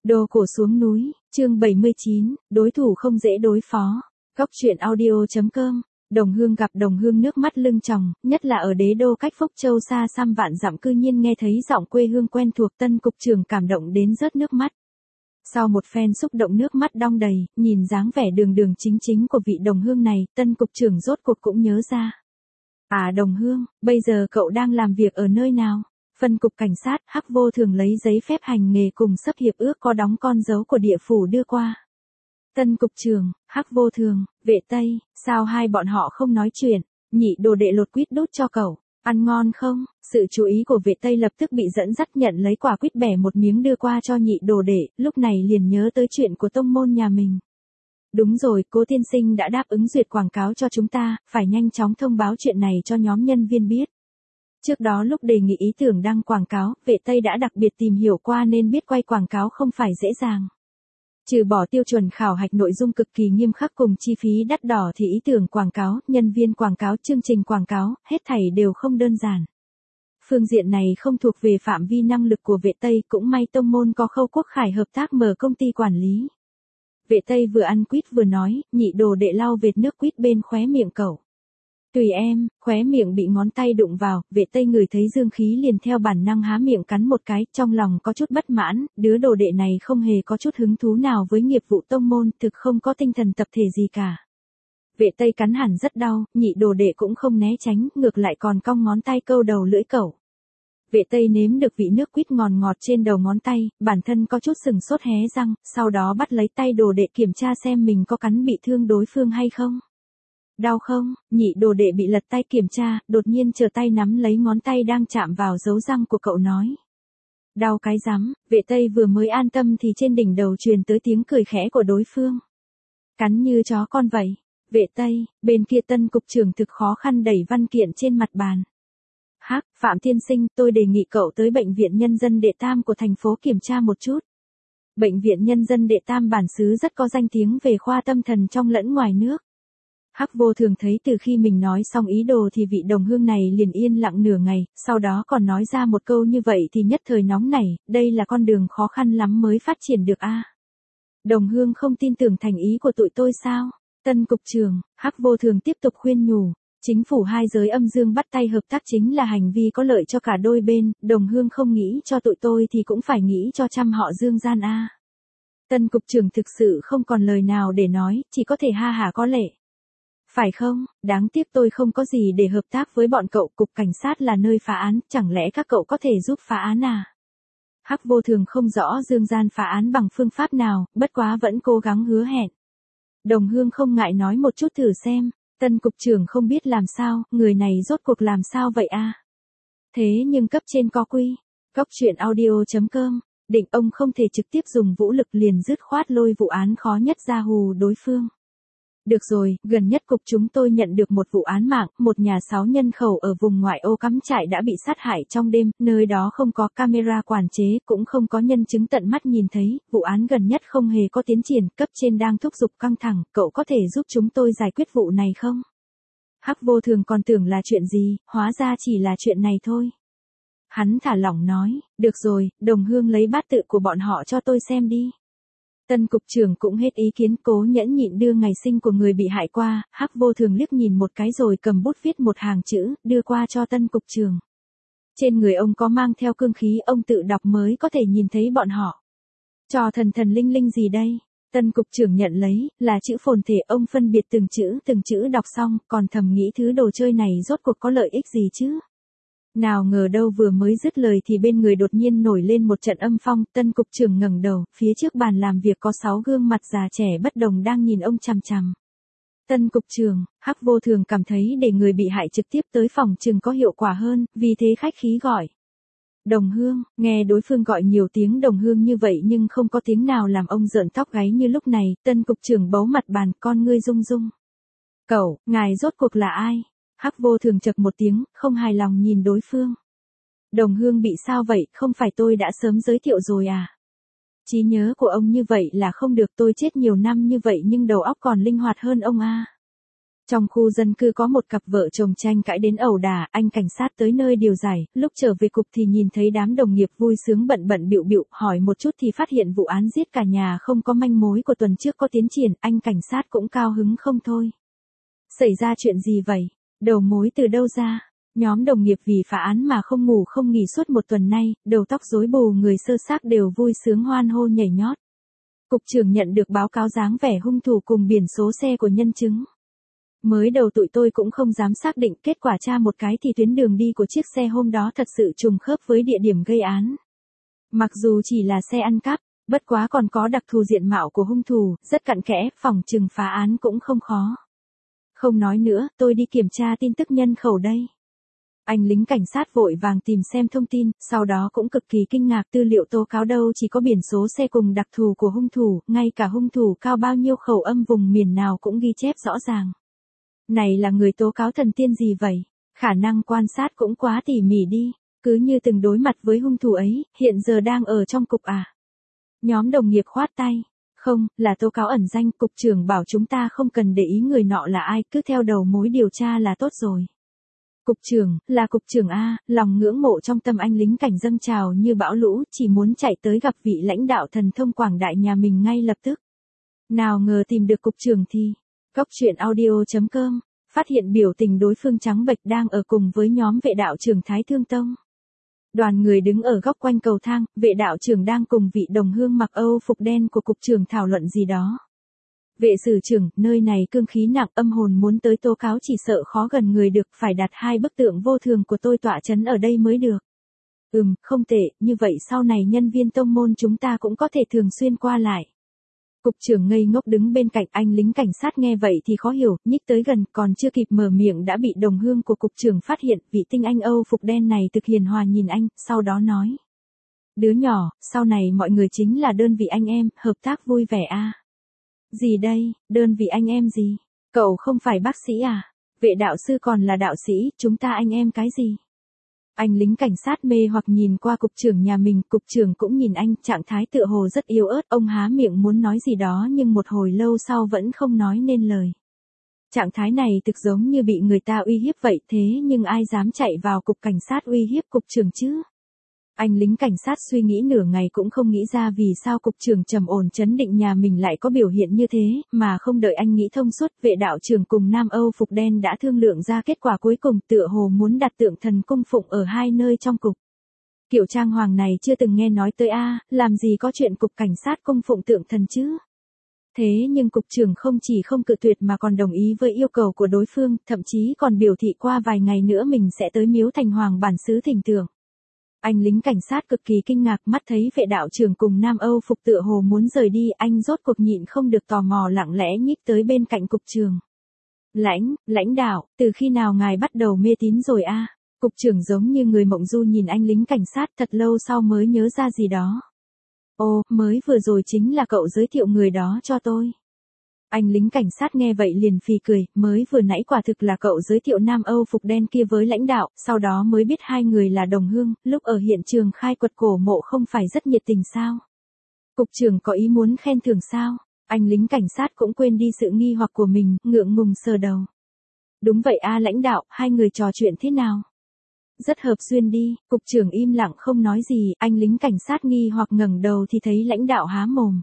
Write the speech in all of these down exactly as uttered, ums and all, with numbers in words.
Đồ cổ xuống núi, chương bảy mươi chín, đối thủ không dễ đối phó. Góc truyện audio.com, Đồng Hương gặp Đồng Hương nước mắt lưng tròng, nhất là ở đế đô cách Phúc Châu xa xăm vạn dặm cư nhiên nghe thấy giọng quê hương quen thuộc Tân cục trưởng cảm động đến rớt nước mắt. Sau một phen xúc động nước mắt đong đầy, nhìn dáng vẻ đường đường chính chính của vị Đồng Hương này, Tân cục trưởng rốt cuộc cũng nhớ ra. À Đồng Hương, bây giờ cậu đang làm việc ở nơi nào? Phân cục cảnh sát, Hắc Vô Thường lấy giấy phép hành nghề cùng sấp hiệp ước có đóng con dấu của địa phủ đưa qua. Tân cục trưởng, Hắc Vô Thường, Vệ Tây, sao hai bọn họ không nói chuyện? Nhị đồ đệ lột quýt đút cho cậu, ăn ngon không? Sự chú ý của Vệ Tây lập tức bị dẫn dắt nhận lấy quả quýt bẻ một miếng đưa qua cho nhị đồ đệ, lúc này liền nhớ tới chuyện của tông môn nhà mình. Đúng rồi, Cố tiên sinh đã đáp ứng duyệt quảng cáo cho chúng ta, phải nhanh chóng thông báo chuyện này cho nhóm nhân viên biết. Trước đó lúc đề nghị ý tưởng đăng quảng cáo, Vệ Tây đã đặc biệt tìm hiểu qua nên biết quay quảng cáo không phải dễ dàng. Trừ bỏ tiêu chuẩn khảo hạch nội dung cực kỳ nghiêm khắc cùng chi phí đắt đỏ thì ý tưởng quảng cáo, nhân viên quảng cáo, chương trình quảng cáo, hết thảy đều không đơn giản. Phương diện này không thuộc về phạm vi năng lực của Vệ Tây, cũng may tông môn có Khâu Quốc Khải hợp tác mở công ty quản lý. Vệ Tây vừa ăn quýt vừa nói, nhị đồ đệ lau vệt nước quýt bên khóe miệng cậu. Tùy em, khóe miệng bị ngón tay đụng vào, Vệ Tây ngửi thấy dương khí liền theo bản năng há miệng cắn một cái, trong lòng có chút bất mãn, đứa đồ đệ này không hề có chút hứng thú nào với nghiệp vụ tông môn, thực không có tinh thần tập thể gì cả. Vệ Tây cắn hẳn rất đau, nhị đồ đệ cũng không né tránh, ngược lại còn cong ngón tay câu đầu lưỡi cậu. Vệ Tây nếm được vị nước quýt ngọt ngọt trên đầu ngón tay, bản thân có chút sừng sốt hé răng, sau đó bắt lấy tay đồ đệ kiểm tra xem mình có cắn bị thương đối phương hay không. Đau không? Nhị đồ đệ bị lật tay kiểm tra, đột nhiên trở tay nắm lấy ngón tay đang chạm vào dấu răng của cậu nói. Đau cái rắm, Vệ Tây vừa mới an tâm thì trên đỉnh đầu truyền tới tiếng cười khẽ của đối phương. Cắn như chó con vậy. Vệ Tây, bên kia Tân cục trưởng thực khó khăn đẩy văn kiện trên mặt bàn. Hắc, Phạm tiên sinh, tôi đề nghị cậu tới Bệnh viện Nhân dân Đệ Tam của thành phố kiểm tra một chút. Bệnh viện Nhân dân Đệ Tam bản xứ rất có danh tiếng về khoa tâm thần trong lẫn ngoài nước. Hắc Vô Thường thấy từ khi mình nói xong ý đồ thì vị Đồng Hương này liền yên lặng nửa ngày, sau đó còn nói ra một câu như vậy thì nhất thời nóng nảy, đây là con đường khó khăn lắm mới phát triển được a. À? Đồng Hương không tin tưởng thành ý của tụi tôi sao? Tân cục trưởng, Hắc Vô Thường tiếp tục khuyên nhủ, chính phủ hai giới âm dương bắt tay hợp tác chính là hành vi có lợi cho cả đôi bên, Đồng Hương không nghĩ cho tụi tôi thì cũng phải nghĩ cho trăm họ dương gian a. À? Tân cục trưởng thực sự không còn lời nào để nói, chỉ có thể ha hả có lệ. Phải không, đáng tiếc tôi không có gì để hợp tác với bọn cậu, cục cảnh sát là nơi phá án, chẳng lẽ các cậu có thể giúp phá án à? Hắc Vô Thường không rõ dương gian phá án bằng phương pháp nào, bất quá vẫn cố gắng hứa hẹn. Đồng Hương không ngại nói một chút thử xem, Tân cục trưởng không biết làm sao, người này rốt cuộc làm sao vậy a? À? Thế nhưng cấp trên có quy, góc truyện audio.com, định ông không thể trực tiếp dùng vũ lực liền dứt khoát lôi vụ án khó nhất ra hù đối phương. Được rồi, gần nhất cục chúng tôi nhận được một vụ án mạng, một nhà sáu nhân khẩu ở vùng ngoại ô cắm trại đã bị sát hại trong đêm, nơi đó không có camera quản chế, cũng không có nhân chứng tận mắt nhìn thấy, vụ án gần nhất không hề có tiến triển, cấp trên đang thúc giục căng thẳng, cậu có thể giúp chúng tôi giải quyết vụ này không? Hắc Vô Thường còn tưởng là chuyện gì, hóa ra chỉ là chuyện này thôi. Hắn thả lỏng nói, được rồi, Đồng Hương lấy bát tự của bọn họ cho tôi xem đi. Tân cục trưởng cũng hết ý kiến, Cố nhẫn nhịn đưa ngày sinh của người bị hại qua, Hắc Vô Thường liếc nhìn một cái rồi cầm bút viết một hàng chữ, đưa qua cho Tân cục trưởng. Trên người ông có mang theo cương khí, ông tự đọc mới có thể nhìn thấy bọn họ. Cho thần thần linh linh gì đây? Tân cục trưởng nhận lấy, là chữ phồn thể, ông phân biệt từng chữ, từng chữ đọc xong, còn thầm nghĩ thứ đồ chơi này rốt cuộc có lợi ích gì chứ? Nào ngờ đâu vừa mới dứt lời thì bên người đột nhiên nổi lên một trận âm phong, Tân cục trưởng ngẩng đầu, phía trước bàn làm việc có sáu gương mặt già trẻ bất đồng đang nhìn ông chằm chằm. Tân cục trưởng, Hắc Vô Thường cảm thấy để người bị hại trực tiếp tới phòng chừng có hiệu quả hơn, vì thế khách khí gọi. Đồng Hương, nghe đối phương gọi nhiều tiếng Đồng Hương như vậy nhưng không có tiếng nào làm ông rợn tóc gáy như lúc này, Tân cục trưởng bấu mặt bàn, con ngươi rung rung. Cậu, ngài rốt cuộc là ai? Hắc Vô Thường chậc một tiếng, không hài lòng nhìn đối phương. Đồng Hương bị sao vậy, không phải tôi đã sớm giới thiệu rồi à? Trí nhớ của ông như vậy là không được, tôi chết nhiều năm như vậy nhưng đầu óc còn linh hoạt hơn ông a. À. Trong khu dân cư có một cặp vợ chồng tranh cãi đến ẩu đả, anh cảnh sát tới nơi điều giải, lúc trở về cục thì nhìn thấy đám đồng nghiệp vui sướng bận bận bịu bịu, hỏi một chút thì phát hiện vụ án giết cả nhà không có manh mối của tuần trước có tiến triển, anh cảnh sát cũng cao hứng không thôi. Xảy ra chuyện gì vậy? Đầu mối từ đâu ra? Nhóm đồng nghiệp vì phá án mà không ngủ không nghỉ suốt một tuần nay, đầu tóc rối bù người sơ xác đều vui sướng hoan hô nhảy nhót. Cục trưởng nhận được báo cáo dáng vẻ hung thủ cùng biển số xe của nhân chứng. Mới đầu tụi tôi cũng không dám xác định, kết quả tra một cái thì tuyến đường đi của chiếc xe hôm đó thật sự trùng khớp với địa điểm gây án. Mặc dù chỉ là xe ăn cắp, bất quá còn có đặc thù diện mạo của hung thủ, rất cặn kẽ, phỏng chừng phá án cũng không khó. Không nói nữa, tôi đi kiểm tra tin tức nhân khẩu đây. Anh lính cảnh sát vội vàng tìm xem thông tin, sau đó cũng cực kỳ kinh ngạc, tư liệu tố cáo đâu chỉ có biển số xe cùng đặc thù của hung thủ, ngay cả hung thủ cao bao nhiêu khẩu âm vùng miền nào cũng ghi chép rõ ràng. Này là người tố cáo thần tiên gì vậy? Khả năng quan sát cũng quá tỉ mỉ đi, cứ như từng đối mặt với hung thủ ấy, hiện giờ đang ở trong cục à? Nhóm đồng nghiệp khoát tay. Không, là tố cáo ẩn danh, cục trưởng bảo chúng ta không cần để ý người nọ là ai, cứ theo đầu mối điều tra là tốt rồi. Cục trưởng, là cục trưởng A, lòng ngưỡng mộ trong tâm anh lính cảnh dâng trào như bão lũ, chỉ muốn chạy tới gặp vị lãnh đạo thần thông quảng đại nhà mình ngay lập tức. Nào ngờ tìm được cục trưởng thì, góc truyện audio chấm com, phát hiện biểu tình đối phương trắng bệch đang ở cùng với nhóm vệ đạo trưởng Thái Thương Tông. Đoàn người đứng ở góc quanh cầu thang, vệ đạo trưởng đang cùng vị đồng hương mặc Âu phục đen của cục trưởng thảo luận gì đó. Vệ sử trưởng, nơi này cương khí nặng, âm hồn muốn tới tố cáo chỉ sợ khó gần người được, phải đặt hai bức tượng vô thường của tôi tọa chấn ở đây mới được. Ừm, không tệ, như vậy sau này nhân viên tông môn chúng ta cũng có thể thường xuyên qua lại. Cục trưởng ngây ngốc đứng bên cạnh, anh lính cảnh sát nghe vậy thì khó hiểu, nhích tới gần, còn chưa kịp mở miệng đã bị đồng hương của cục trưởng phát hiện, vị tinh anh Âu phục đen này thực hiền hòa nhìn anh, sau đó nói. Đứa nhỏ, sau này mọi người chính là đơn vị anh em, hợp tác vui vẻ a. Gì đây, đơn vị anh em gì? Cậu không phải bác sĩ à? Vệ đạo sư còn là đạo sĩ, chúng ta anh em cái gì? Anh lính cảnh sát mê hoặc nhìn qua cục trưởng nhà mình, cục trưởng cũng nhìn anh, trạng thái tựa hồ rất yếu ớt, ông há miệng muốn nói gì đó nhưng một hồi lâu sau vẫn không nói nên lời. Trạng thái này thực giống như bị người ta uy hiếp vậy, thế nhưng ai dám chạy vào cục cảnh sát uy hiếp cục trưởng chứ? Anh lính cảnh sát suy nghĩ nửa ngày cũng không nghĩ ra vì sao cục trưởng trầm ổn trấn định nhà mình lại có biểu hiện như thế, mà không đợi anh nghĩ thông suốt, vệ đạo trưởng cùng Nam Âu phục đen đã thương lượng ra kết quả cuối cùng, tựa hồ muốn đặt tượng thần cung phụng ở hai nơi trong cục. Kiểu trang hoàng này chưa từng nghe nói tới a, làm gì có chuyện cục cảnh sát cung phụng tượng thần chứ? Thế nhưng cục trưởng không chỉ không cự tuyệt mà còn đồng ý với yêu cầu của đối phương, thậm chí còn biểu thị qua vài ngày nữa mình sẽ tới miếu thành hoàng bản xứ thỉnh tượng. Anh lính cảnh sát cực kỳ kinh ngạc, mắt thấy vệ đạo trưởng cùng Nam Âu phục tựa hồ muốn rời đi, anh rốt cuộc nhịn không được tò mò lặng lẽ nhích tới bên cạnh cục trưởng. Lãnh, lãnh đạo, từ khi nào ngài bắt đầu mê tín rồi a? Cục trưởng giống như người mộng du nhìn anh lính cảnh sát, thật lâu sau mới nhớ ra gì đó. Ồ, mới vừa rồi chính là cậu giới thiệu người đó cho tôi. Anh lính cảnh sát nghe vậy liền phì cười, mới vừa nãy quả thực là cậu giới thiệu Nam Âu phục đen kia với lãnh đạo, sau đó mới biết hai người là đồng hương, lúc ở hiện trường khai quật cổ mộ không phải rất nhiệt tình sao? Cục trưởng có ý muốn khen thưởng sao? Anh lính cảnh sát cũng quên đi sự nghi hoặc của mình, ngượng ngùng sờ đầu. Đúng vậy a lãnh đạo, hai người trò chuyện thế nào? Rất hợp duyên đi, cục trưởng im lặng không nói gì, anh lính cảnh sát nghi hoặc ngẩng đầu thì thấy lãnh đạo há mồm.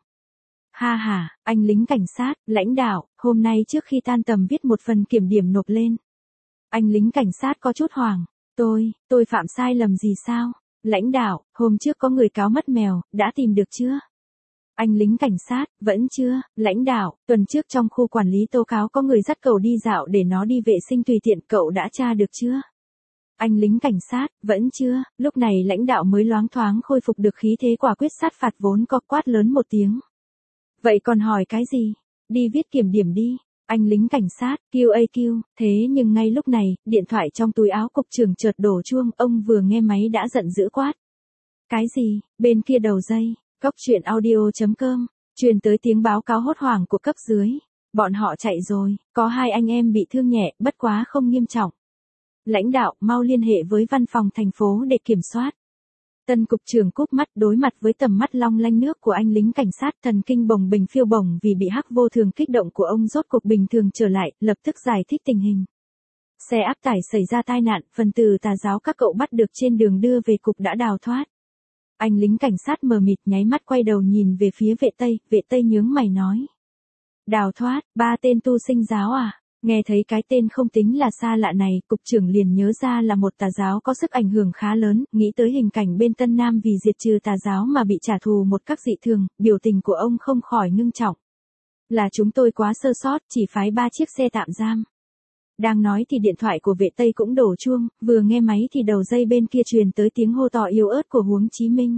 Ha ha, anh lính cảnh sát, lãnh đạo, hôm nay trước khi tan tầm viết một phần kiểm điểm nộp lên. Anh lính cảnh sát có chút hoảng, tôi, tôi phạm sai lầm gì sao? Lãnh đạo, hôm trước có người cáo mất mèo, đã tìm được chưa? Anh lính cảnh sát, vẫn chưa, lãnh đạo, tuần trước trong khu quản lý tố cáo có người dắt cậu đi dạo để nó đi vệ sinh tùy tiện, cậu đã tra được chưa? Anh lính cảnh sát, vẫn chưa, lúc này lãnh đạo mới loáng thoáng khôi phục được khí thế quả quyết sát phạt vốn có, quát lớn một tiếng. Vậy còn hỏi cái gì? Đi viết kiểm điểm đi. Anh lính cảnh sát, Q A Q, thế nhưng ngay lúc này, điện thoại trong túi áo cục trưởng chợt đổ chuông, ông vừa nghe máy đã giận dữ quát. Cái gì? Bên kia đầu dây, góc truyện audio chấm com, truyền tới tiếng báo cáo hốt hoảng của cấp dưới. Bọn họ chạy rồi, có hai anh em bị thương nhẹ, bất quá không nghiêm trọng. Lãnh đạo, mau liên hệ với văn phòng thành phố để kiểm soát. Tân cục trưởng cúp mắt đối mặt với tầm mắt long lanh nước của anh lính cảnh sát, thần kinh bồng bềnh phiêu bồng vì bị Hắc Vô Thường kích động của ông rốt cuộc bình thường trở lại, lập tức giải thích tình hình. Xe áp tải xảy ra tai nạn, phần tử tà giáo các cậu bắt được trên đường đưa về cục đã đào thoát. Anh lính cảnh sát mờ mịt nháy mắt quay đầu nhìn về phía vệ Tây, vệ Tây nhướng mày nói. Đào thoát, ba tên tu sinh giáo à? Nghe thấy cái tên không tính là xa lạ này, cục trưởng liền nhớ ra là một tà giáo có sức ảnh hưởng khá lớn, nghĩ tới hình cảnh bên Tân Nam vì diệt trừ tà giáo mà bị trả thù một cách dị thường, biểu tình của ông không khỏi ngưng trọng. Là chúng tôi quá sơ sót, chỉ phái ba chiếc xe tạm giam. Đang nói thì điện thoại của vệ Tây cũng đổ chuông, vừa nghe máy thì đầu dây bên kia truyền tới tiếng hô to yếu ớt của Huống Chí Minh.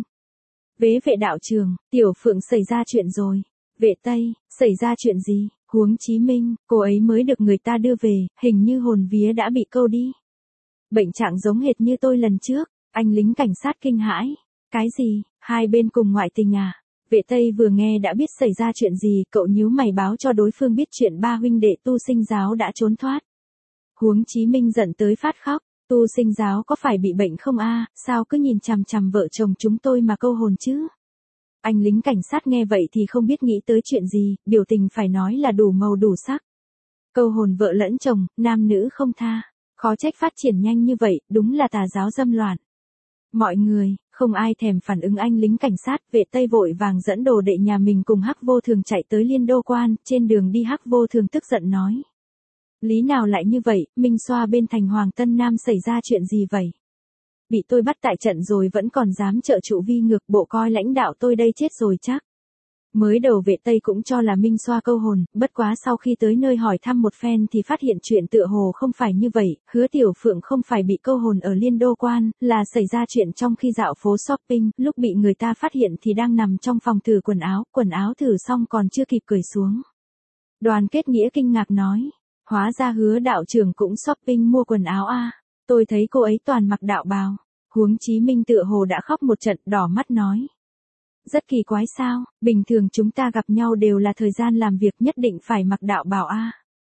Vế vệ đạo trường, Tiểu Phượng xảy ra chuyện rồi. Vệ Tây, xảy ra chuyện gì? Huống Chí Minh, cô ấy mới được người ta đưa về, hình như hồn vía đã bị câu đi. Bệnh trạng giống hệt như tôi lần trước, anh lính cảnh sát kinh hãi. Cái gì, hai bên cùng ngoại tình à? Vệ Tây vừa nghe đã biết xảy ra chuyện gì, cậu nhíu mày báo cho đối phương biết chuyện ba huynh đệ tu sinh giáo đã trốn thoát. Huống Chí Minh giận tới phát khóc, tu sinh giáo có phải bị bệnh không a? Sao cứ nhìn chằm chằm vợ chồng chúng tôi mà câu hồn chứ? Anh lính cảnh sát nghe vậy thì không biết nghĩ tới chuyện gì, biểu tình phải nói là đủ màu đủ sắc. Câu hồn vợ lẫn chồng, nam nữ không tha, khó trách phát triển nhanh như vậy, đúng là tà giáo dâm loạn. Mọi người, không ai thèm phản ứng anh lính cảnh sát, vệ Tây vội vàng dẫn đồ đệ nhà mình cùng Hắc Vô Thường chạy tới Liên Đô Quan, trên đường đi Hắc Vô Thường tức giận nói. Lý nào lại như vậy, Minh Xoa bên thành Hoàng Tân Nam xảy ra chuyện gì vậy? Bị tôi bắt tại trận rồi vẫn còn dám trợ trụ vi ngược, bộ coi lãnh đạo tôi đây chết rồi chắc. Mới đầu vệ Tây cũng cho là Minh Xoa câu hồn, bất quá sau khi tới nơi hỏi thăm một phen thì phát hiện chuyện tựa hồ không phải như vậy, Hứa Tiểu Phượng không phải bị câu hồn ở Liên Đô Quan, là xảy ra chuyện trong khi dạo phố shopping, lúc bị người ta phát hiện thì đang nằm trong phòng thử quần áo, quần áo thử xong còn chưa kịp cởi xuống. Đoàn Kết Nghĩa kinh ngạc nói, hóa ra Hứa đạo trưởng cũng shopping mua quần áo a. Tôi thấy cô ấy toàn mặc đạo bào. Huống Chí Minh tựa hồ đã khóc một trận, đỏ mắt nói. Rất kỳ quái sao, bình thường chúng ta gặp nhau đều là thời gian làm việc nhất định phải mặc đạo bào a.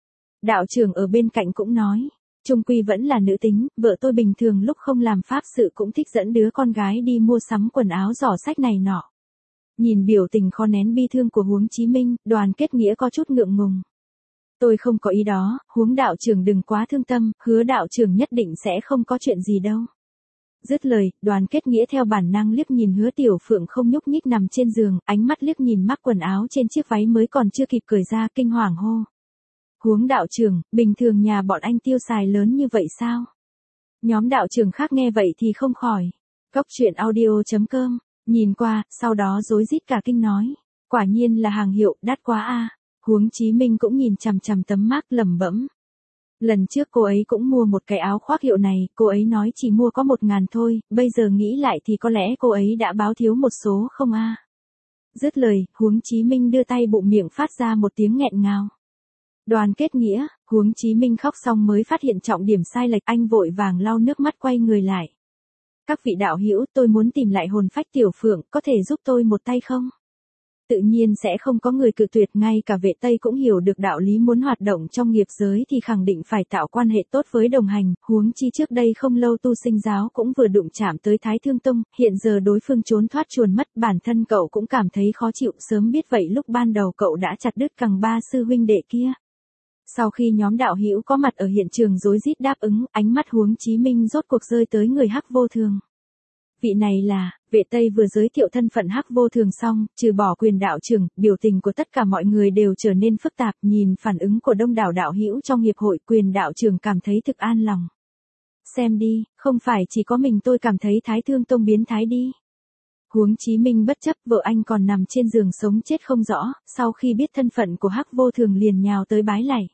Đạo trưởng ở bên cạnh cũng nói, chung quy vẫn là nữ tính, vợ tôi bình thường lúc không làm pháp sự cũng thích dẫn đứa con gái đi mua sắm quần áo giỏ sách này nọ. Nhìn biểu tình khó nén bi thương của Huống Chí Minh, Đoàn Kết Nghĩa có chút ngượng ngùng. Tôi không có ý đó, Huống đạo trưởng đừng quá thương tâm, Hứa đạo trưởng nhất định sẽ không có chuyện gì đâu. Dứt lời, Đoàn Kết Nghĩa theo bản năng liếc nhìn Hứa Tiểu Phượng không nhúc nhích nằm trên giường, ánh mắt liếc nhìn mắc quần áo trên chiếc váy mới còn chưa kịp cởi ra, kinh hoàng hô. Huống đạo trưởng, bình thường nhà bọn anh tiêu xài lớn như vậy sao? Nhóm đạo trưởng khác nghe vậy thì không khỏi. Góc truyện audio chấm com, nhìn qua, sau đó rối rít cả kinh nói. Quả nhiên là hàng hiệu, đắt quá a. Huống Chí Minh cũng nhìn chằm chằm tấm mác lẩm bẩm. Lần trước cô ấy cũng mua một cái áo khoác hiệu này, cô ấy nói chỉ mua có một ngàn thôi, bây giờ nghĩ lại thì có lẽ cô ấy đã báo thiếu một số không a. Dứt lời, Huống Chí Minh đưa tay bụng miệng phát ra một tiếng nghẹn ngào. Đoàn Kết Nghĩa, Huống Chí Minh khóc xong mới phát hiện trọng điểm sai lệch, anh vội vàng lau nước mắt quay người lại. Các vị đạo hữu, tôi muốn tìm lại hồn phách Tiểu Phượng, có thể giúp tôi một tay không? Tự nhiên sẽ không có người cự tuyệt, ngay cả vệ Tây cũng hiểu được đạo lý, muốn hoạt động trong nghiệp giới thì khẳng định phải tạo quan hệ tốt với đồng hành, huống chi trước đây không lâu tu sinh giáo cũng vừa đụng chạm tới Thái Thương Tông, hiện giờ đối phương trốn thoát chuồn mất, bản thân cậu cũng cảm thấy khó chịu, sớm biết vậy lúc ban đầu cậu đã chặt đứt cẳng ba sư huynh đệ kia. Sau khi nhóm đạo hữu có mặt ở hiện trường rối rít đáp ứng, ánh mắt Huống Chí Minh rốt cuộc rơi tới người Hắc Vô Thường. Vị này là, vệ Tây vừa giới thiệu thân phận Hắc Vô Thường xong, trừ bỏ Quyền đạo trưởng, biểu tình của tất cả mọi người đều trở nên phức tạp, nhìn phản ứng của đông đảo đạo hữu trong hiệp hội, Quyền đạo trưởng cảm thấy thực an lòng. Xem đi, không phải chỉ có mình tôi cảm thấy Thái Thương Tông biến thái đi. Huống Chí Minh bất chấp, vợ anh còn nằm trên giường sống chết không rõ, sau khi biết thân phận của Hắc Vô Thường liền nhào tới bái lạy.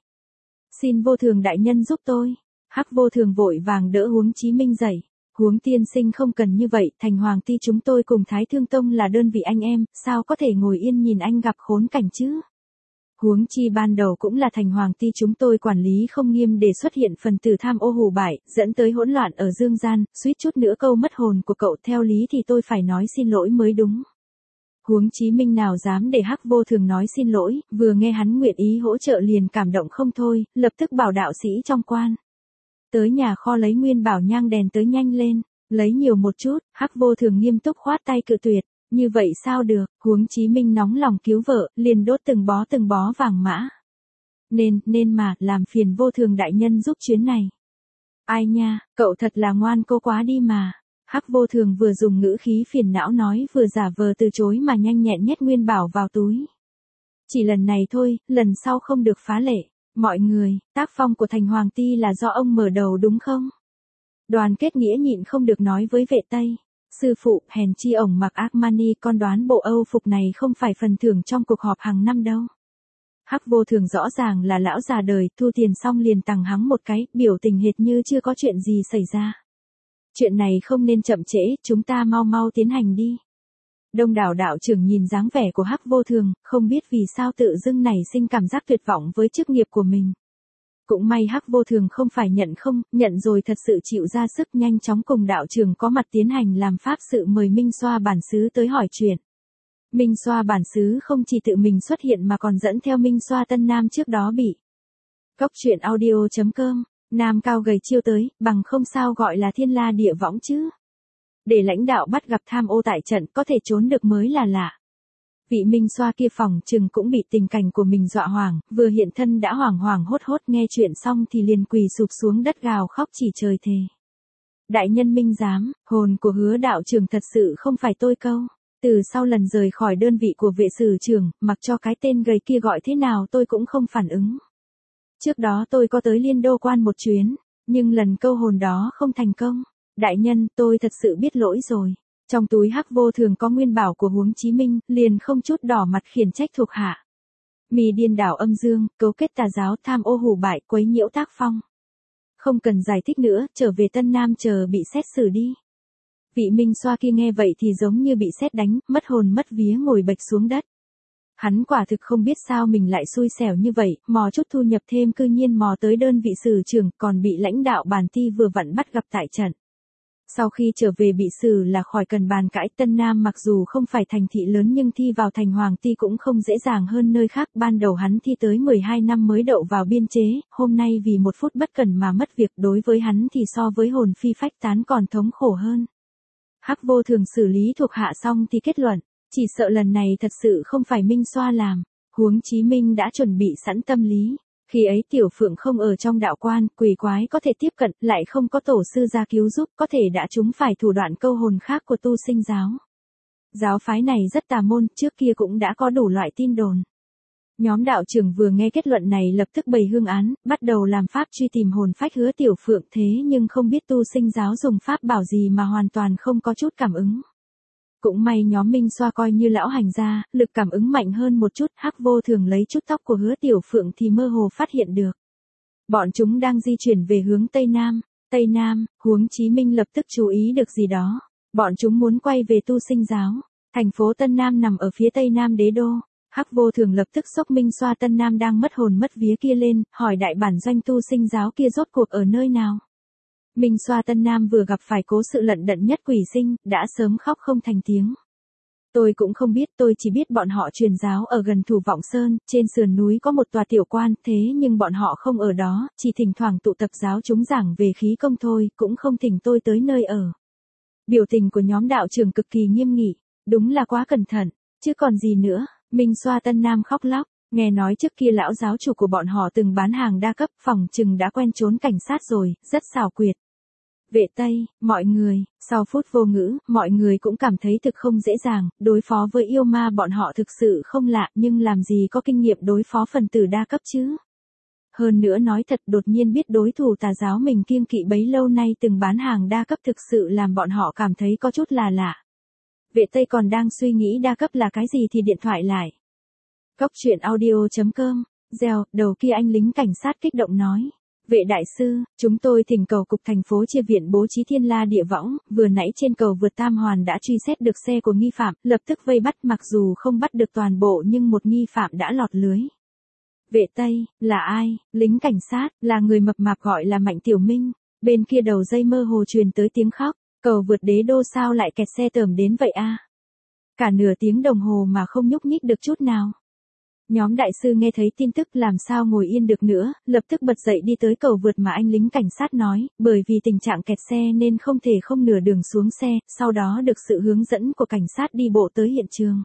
Xin Vô Thường đại nhân giúp tôi. Hắc Vô Thường vội vàng đỡ Huống Chí Minh dậy. Huống tiên sinh không cần như vậy, thành Hoàng Ty chúng tôi cùng Thái Thương Tông là đơn vị anh em, sao có thể ngồi yên nhìn anh gặp khốn cảnh chứ? Huống chi ban đầu cũng là thành Hoàng Ty chúng tôi quản lý không nghiêm để xuất hiện phần tử tham ô hủ bại, dẫn tới hỗn loạn ở dương gian, suýt chút nữa câu mất hồn của cậu, theo lý thì tôi phải nói xin lỗi mới đúng. Huống Chí Minh nào dám để Hắc Vô Thường nói xin lỗi, vừa nghe hắn nguyện ý hỗ trợ liền cảm động không thôi, lập tức bảo đạo sĩ trong quan. Tới nhà kho lấy nguyên bảo nhang đèn tới nhanh lên, Lấy nhiều một chút, Hắc Vô Thường nghiêm túc khoát tay cự tuyệt, như vậy sao được, huống Chí Minh nóng lòng cứu vợ, liền đốt từng bó từng bó vàng mã. Nên, nên mà, làm phiền Vô Thường đại nhân giúp chuyến này. Ai nha, cậu thật là ngoan cố quá đi mà. Hắc Vô Thường vừa dùng ngữ khí phiền não nói vừa giả vờ từ chối mà nhanh nhẹn nhét nguyên bảo vào túi. Chỉ lần này thôi, lần sau không được phá lệ. Mọi người, tác phong của thành hoàng ti là do ông mở đầu đúng không? Đoàn Kết Nghĩa nhịn không được nói với vệ Tây. Sư phụ, hèn chi ổng mặc Armani, con đoán bộ Âu phục này không phải phần thưởng trong cuộc họp hàng năm đâu. Hắc Vô Thường rõ ràng là lão già đời, thu tiền xong liền tằng hắng một cái, biểu tình hệt như chưa có chuyện gì xảy ra. Chuyện này không nên chậm trễ, chúng ta mau mau tiến hành đi. Đông đảo đạo trưởng nhìn dáng vẻ của Hắc Vô Thường, không biết vì sao tự dưng nảy sinh cảm giác tuyệt vọng với chức nghiệp của mình. Cũng may Hắc Vô Thường không phải nhận không, nhận rồi thật sự chịu ra sức nhanh chóng cùng đạo trưởng có mặt tiến hành làm pháp sự mời Minh Xoa bản xứ tới hỏi chuyện. Minh Xoa bản xứ không chỉ tự mình xuất hiện mà còn dẫn theo Minh Xoa Tân Nam trước đó bị. Cốc truyện audio chấm com, Nam cao gầy chiêu tới, bằng không sao gọi là thiên la địa võng chứ. Để lãnh đạo bắt gặp tham ô tại trận có thể trốn được mới là lạ. Vị Minh Xoa kia phòng chừng cũng bị tình cảnh của mình dọa hoảng, vừa hiện thân đã hoảng hoảng hốt hốt nghe chuyện xong thì liền quỳ sụp xuống đất gào khóc chỉ trời thề. Đại nhân Minh giám, hồn của Hứa đạo trưởng thật sự không phải tôi câu. Từ sau lần rời khỏi đơn vị của vệ sử trưởng, mặc cho cái tên gầy kia gọi thế nào tôi cũng không phản ứng. Trước đó tôi có tới Liên Đô quan một chuyến, nhưng lần câu hồn đó không thành công. Đại nhân, tôi thật sự biết lỗi rồi. Trong túi Hắc Vô Thường có nguyên bảo của huống Chí Minh, liền không chút đỏ mặt khiển trách thuộc hạ. Mì điên đảo âm dương, cấu kết tà giáo, tham ô hủ bại, quấy nhiễu tác phong. Không cần giải thích nữa, trở về Tân Nam chờ bị xét xử đi. Vị Minh Xoa kia nghe vậy thì giống như bị sét đánh, mất hồn mất vía ngồi bệch xuống đất. Hắn quả thực không biết sao mình lại xui xẻo như vậy, mò chút thu nhập thêm cư nhiên mò tới đơn vị sử trưởng, còn bị lãnh đạo bản ti vừa vặn bắt gặp tại trận. Sau khi trở về bị xử là khỏi cần bàn cãi. Tân Nam mặc dù không phải thành thị lớn nhưng thi vào thành hoàng ti cũng không dễ dàng hơn nơi khác. Ban đầu hắn thi tới mười hai năm mới đậu vào biên chế, hôm nay vì một phút bất cẩn mà mất việc, đối với hắn thì so với hồn phi phách tán còn thống khổ hơn. Hắc Vô Thường xử lý thuộc hạ xong thì kết luận, chỉ sợ lần này thật sự không phải Minh Xoa làm, huống Chí Minh đã chuẩn bị sẵn tâm lý. Khi ấy Tiểu Phượng không ở trong đạo quan, quỷ quái có thể tiếp cận, lại không có tổ sư ra cứu giúp, có thể đã trúng phải thủ đoạn câu hồn khác của tu sinh giáo. Giáo phái này rất tà môn, trước kia cũng đã có đủ loại tin đồn. Nhóm đạo trưởng vừa nghe kết luận này lập tức bày hương án, bắt đầu làm pháp truy tìm hồn phách Hứa Tiểu Phượng, thế nhưng không biết tu sinh giáo dùng pháp bảo gì mà hoàn toàn không có chút cảm ứng. Cũng may nhóm Minh Xoa coi như lão hành gia, lực cảm ứng mạnh hơn một chút. Hắc Vô Thường lấy chút tóc của Hứa Tiểu Phượng thì mơ hồ phát hiện được. Bọn chúng đang di chuyển về hướng Tây Nam. Tây Nam, huống Chí Minh lập tức chú ý được gì đó. Bọn chúng muốn quay về tu sinh giáo. Thành phố Tân Nam nằm ở phía Tây Nam đế đô. Hắc Vô Thường lập tức xốc Minh Xoa Tân Nam đang mất hồn mất vía kia lên, hỏi đại bản doanh tu sinh giáo kia rốt cuộc ở nơi nào. Minh Xoa Tân Nam vừa gặp phải cố sự lận đận nhất quỷ sinh, đã sớm khóc không thành tiếng. Tôi cũng không biết, tôi chỉ biết bọn họ truyền giáo ở gần Thủ Vọng Sơn, trên sườn núi có một tòa tiểu quan, thế nhưng bọn họ không ở đó, chỉ thỉnh thoảng tụ tập giáo chúng giảng về khí công thôi, cũng không thỉnh tôi tới nơi ở. Biểu tình của nhóm đạo trưởng cực kỳ nghiêm nghị, đúng là quá cẩn thận, chứ còn gì nữa. Minh Xoa Tân Nam khóc lóc, nghe nói trước kia lão giáo chủ của bọn họ từng bán hàng đa cấp, phòng chừng đã quen trốn cảnh sát rồi, rất xảo quyệt. Vệ Tây, mọi người, sau phút vô ngữ, mọi người cũng cảm thấy thực không dễ dàng, đối phó với yêu ma bọn họ thực sự không lạ, nhưng làm gì có kinh nghiệm đối phó phần tử đa cấp chứ. Hơn nữa nói thật, đột nhiên biết đối thủ tà giáo mình kiêng kỵ bấy lâu nay từng bán hàng đa cấp thực sự làm bọn họ cảm thấy có chút là lạ. Vệ Tây còn đang suy nghĩ đa cấp là cái gì thì điện thoại lại. Cốc truyện audio chấm com, Gieo, đầu kia anh lính cảnh sát kích động nói. Vệ đại sư, chúng tôi thỉnh cầu cục thành phố chia viện bố trí thiên la địa võng, vừa nãy trên cầu vượt Tam Hoàn đã truy xét được xe của nghi phạm, lập tức vây bắt, mặc dù không bắt được toàn bộ nhưng một nghi phạm đã lọt lưới. Vệ Tây, là ai? Lính cảnh sát, là người mập mạp gọi là Mạnh Tiểu Minh. Bên kia đầu dây mơ hồ truyền tới tiếng khóc, cầu vượt đế đô sao lại kẹt xe tởm đến vậy a? Cả nửa tiếng đồng hồ mà không nhúc nhích được chút nào. Nhóm đại sư nghe thấy tin tức làm sao ngồi yên được nữa, lập tức bật dậy đi tới cầu vượt mà anh lính cảnh sát nói, bởi vì tình trạng kẹt xe nên không thể không nửa đường xuống xe, sau đó được sự hướng dẫn của cảnh sát đi bộ tới hiện trường.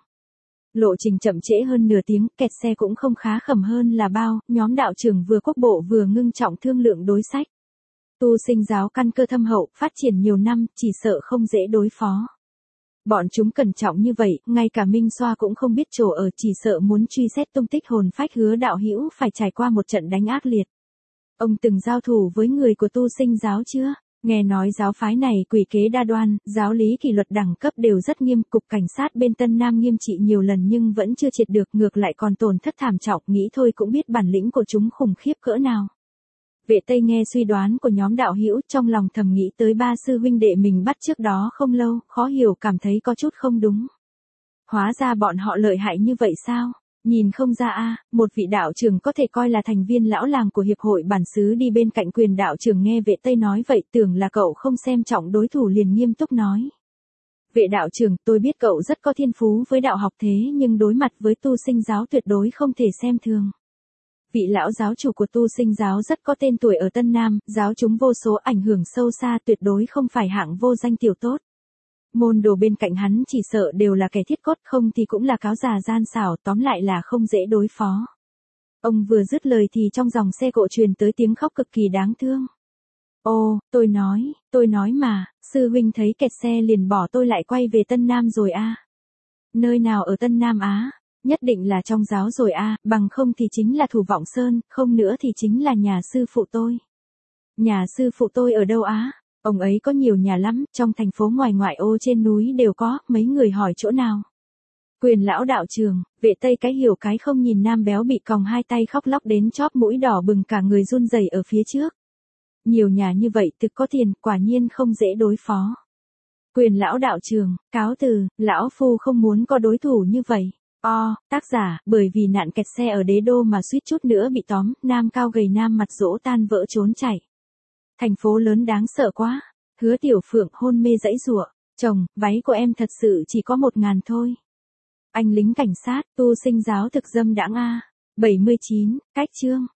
Lộ trình chậm trễ hơn nửa tiếng, kẹt xe cũng không khá khẩm hơn là bao, nhóm đạo trưởng vừa quốc bộ vừa ngưng trọng thương lượng đối sách. Tu sinh giáo căn cơ thâm hậu, phát triển nhiều năm, chỉ sợ không dễ đối phó. Bọn chúng cẩn trọng như vậy, ngay cả Minh Xoa cũng không biết chỗ ở, chỉ sợ muốn truy xét tung tích hồn phách Hứa đạo hữu phải trải qua một trận đánh ác liệt. Ông từng giao thủ với người của tu sinh giáo chưa? Nghe nói giáo phái này quỷ kế đa đoan, giáo lý kỷ luật đẳng cấp đều rất nghiêm, cục cảnh sát bên Tân Nam nghiêm trị nhiều lần nhưng vẫn chưa triệt được, ngược lại còn tổn thất thảm trọng, nghĩ thôi cũng biết bản lĩnh của chúng khủng khiếp cỡ nào. Vệ Tây nghe suy đoán của nhóm đạo hữu, trong lòng thầm nghĩ tới ba sư huynh đệ mình bắt trước đó không lâu, khó hiểu cảm thấy có chút không đúng. Hóa ra bọn họ lợi hại như vậy sao? Nhìn không ra a, một vị đạo trưởng có thể coi là thành viên lão làng của hiệp hội bản xứ đi bên cạnh Quyền đạo trưởng nghe Vệ Tây nói vậy tưởng là cậu không xem trọng đối thủ liền nghiêm túc nói. Vệ đạo trưởng, tôi biết cậu rất có thiên phú với đạo học thế nhưng đối mặt với tu sinh giáo tuyệt đối không thể xem thường. Vị lão giáo chủ của tu sinh giáo rất có tên tuổi ở Tân Nam, giáo chúng vô số ảnh hưởng sâu xa, tuyệt đối không phải hạng vô danh tiểu tốt. Môn đồ bên cạnh hắn chỉ sợ đều là kẻ thiết cốt, không thì cũng là cáo già gian xảo, tóm lại là không dễ đối phó. Ông vừa dứt lời thì trong dòng xe cộ truyền tới tiếng khóc cực kỳ đáng thương. Ô, tôi nói, tôi nói mà, sư huynh thấy kẹt xe liền bỏ tôi lại quay về Tân Nam rồi a. À. Nơi nào ở Tân Nam Á? Nhất định là trong giáo rồi a, à, bằng không thì chính là Thủ Vọng Sơn, không nữa thì chính là nhà sư phụ tôi. Nhà sư phụ tôi ở đâu á? Ông ấy có nhiều nhà lắm, trong thành phố ngoài ngoại ô trên núi đều có, mấy người hỏi chỗ nào. Quyền lão đạo trường, Vệ Tây cái hiểu cái không nhìn nam béo bị còng hai tay khóc lóc đến chóp mũi đỏ bừng cả người run rẩy ở phía trước. Nhiều nhà như vậy thực có tiền, quả nhiên không dễ đối phó. Quyền lão đạo trường, cáo từ, lão phu không muốn có đối thủ như vậy. O, tác giả, bởi vì nạn kẹt xe ở đế đô mà suýt chút nữa bị tóm, nam cao gầy nam mặt dỗ tan vỡ trốn chạy. Thành phố lớn đáng sợ quá. Hứa Tiểu Phượng hôn mê dãy giụa. Chồng, váy của em thật sự chỉ có một ngàn thôi. Anh lính cảnh sát, tu sinh giáo thực dâm đãng a. bảy mươi chín, cách chương.